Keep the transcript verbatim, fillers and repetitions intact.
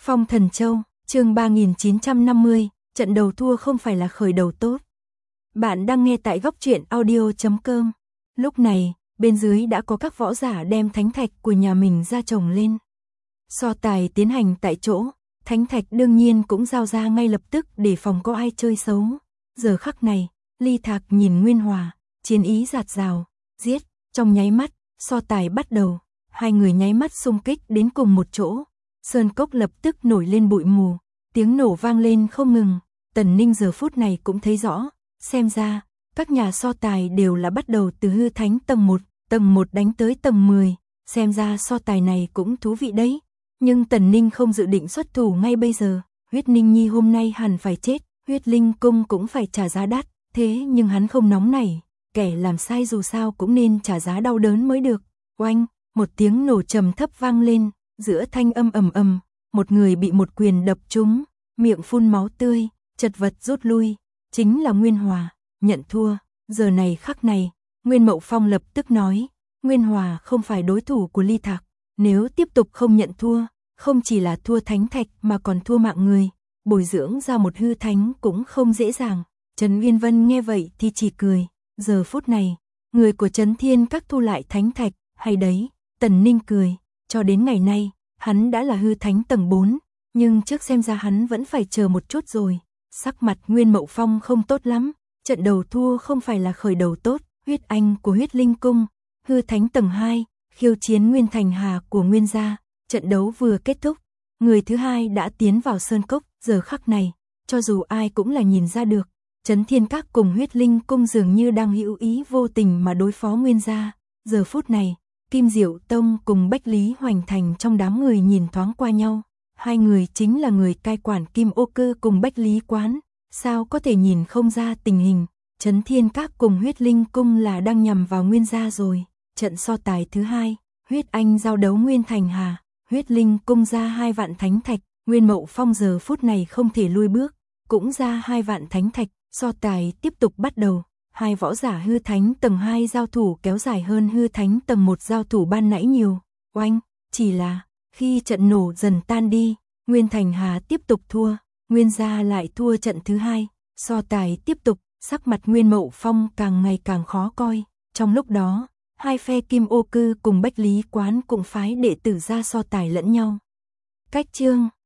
Phong Thần Châu, chương ba nghìn chín trăm năm mươi, trận đầu thua không phải là khởi đầu tốt. Bạn đang nghe tại góc truyện audio chấm com. Lúc này, bên dưới đã có các võ giả đem thánh thạch của nhà mình ra trồng lên. So tài tiến hành tại chỗ, thánh thạch đương nhiên cũng giao ra ngay lập tức để phòng có ai chơi xấu. Giờ khắc này, Ly Thạc nhìn Nguyên Hòa, chiến ý dạt dào, giết, trong nháy mắt, so tài bắt đầu, hai người nháy mắt xung kích đến cùng một chỗ. Sơn cốc lập tức nổi lên bụi mù, tiếng nổ vang lên không ngừng. Tần Ninh giờ phút này cũng thấy rõ, xem ra, các nhà so tài đều là bắt đầu từ hư thánh tầng một, tầng một đánh tới tầng mười, xem ra so tài này cũng thú vị đấy. Nhưng Tần Ninh không dự định xuất thủ ngay bây giờ, Huyết Ninh Nhi hôm nay hẳn phải chết, Huyết Linh Cung cũng phải trả giá đắt, thế nhưng hắn không nóng nảy, kẻ làm sai dù sao cũng nên trả giá đau đớn mới được. Oanh, một tiếng nổ trầm thấp vang lên, giữa thanh âm ầm ầm, một người bị một quyền đập trúng, miệng phun máu tươi, chật vật rút lui, chính là Nguyên Hòa, nhận thua. Giờ này khắc này, Nguyên Mậu Phong lập tức nói, Nguyên Hòa không phải đối thủ của Ly Thạc, nếu tiếp tục không nhận thua, không chỉ là thua thánh thạch mà còn thua mạng người, bồi dưỡng ra một hư thánh cũng không dễ dàng. Trấn Uyên Vân nghe vậy thì chỉ cười, giờ phút này, người của Trấn Thiên Các thu lại thánh thạch, hay đấy, Tần Ninh cười, cho đến ngày nay, hắn đã là hư thánh tầng bốn, nhưng trước xem ra hắn vẫn phải chờ một chút rồi. Sắc mặt Nguyên Mậu Phong không tốt lắm, trận đầu thua không phải là khởi đầu tốt. Huyết Anh của Huyết Linh Cung, hư thánh tầng hai, khiêu chiến Nguyên Thành Hà của Nguyên gia. Trận đấu vừa kết thúc, người thứ hai đã tiến vào sơn cốc. Giờ khắc này, cho dù ai cũng là nhìn ra được, Trấn Thiên Các cùng Huyết Linh Cung dường như đang hữu ý vô tình mà đối phó Nguyên gia. Giờ phút này, Kim Diệu Tông cùng Bách Lý Hoành Thành trong đám người nhìn thoáng qua nhau. Hai người chính là người cai quản Kim Ô Cơ cùng Bách Lý Quán, sao có thể nhìn không ra tình hình. Trấn Thiên Các cùng Huyết Linh Cung là đang nhằm vào Nguyên gia rồi. Trận so tài thứ hai, Huyết Anh giao đấu Nguyên Thành Hà, Huyết Linh Cung ra hai vạn thánh thạch, Nguyên Mậu Phong giờ phút này không thể lui bước, cũng ra hai vạn thánh thạch. So tài tiếp tục bắt đầu, hai võ giả hư thánh tầng hai giao thủ kéo dài hơn hư thánh tầng một giao thủ ban nãy nhiều. Oanh, chỉ là khi trận nổ dần tan đi, Nguyên Thành Hà tiếp tục thua, Nguyên gia lại thua trận thứ hai. So tài tiếp tục, sắc mặt Nguyên Mậu Phong càng ngày càng khó coi. Trong lúc đó, hai phe Kim Ô Cư cùng Bách Lý Quán cũng phái đệ tử ra so tài lẫn nhau. Cách chương